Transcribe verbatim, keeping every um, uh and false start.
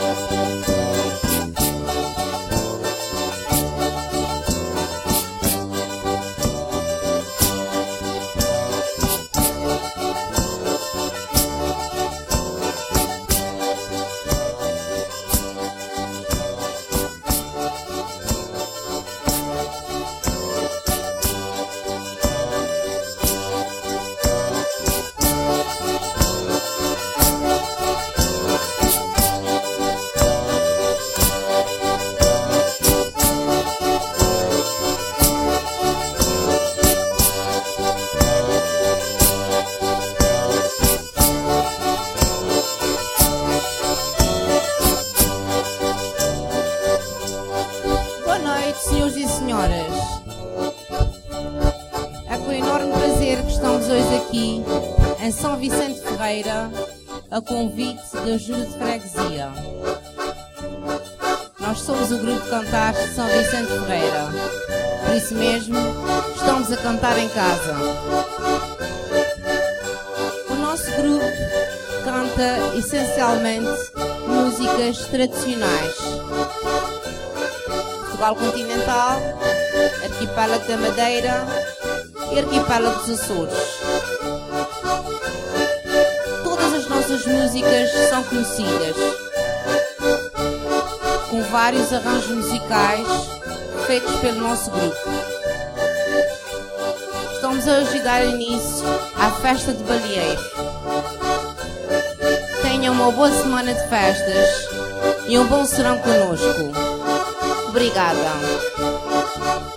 Senhores e senhoras, é com enorme prazer que estamos hoje aqui em São Vicente Ferreira a convite da Junta de Freguesia. Nós somos o grupo de cantares de São Vicente Ferreira, por isso mesmo estamos a cantar em casa. O nosso grupo canta essencialmente músicas tradicionais: Portugal continental, arquipélago da Madeira e arquipélago dos Açores. Todas as nossas músicas são conhecidas, com vários arranjos musicais feitos pelo nosso grupo. Estamos hoje a dar início à festa de Balieiro. Tenham uma boa semana de festas e um bom serão connosco. Obrigada.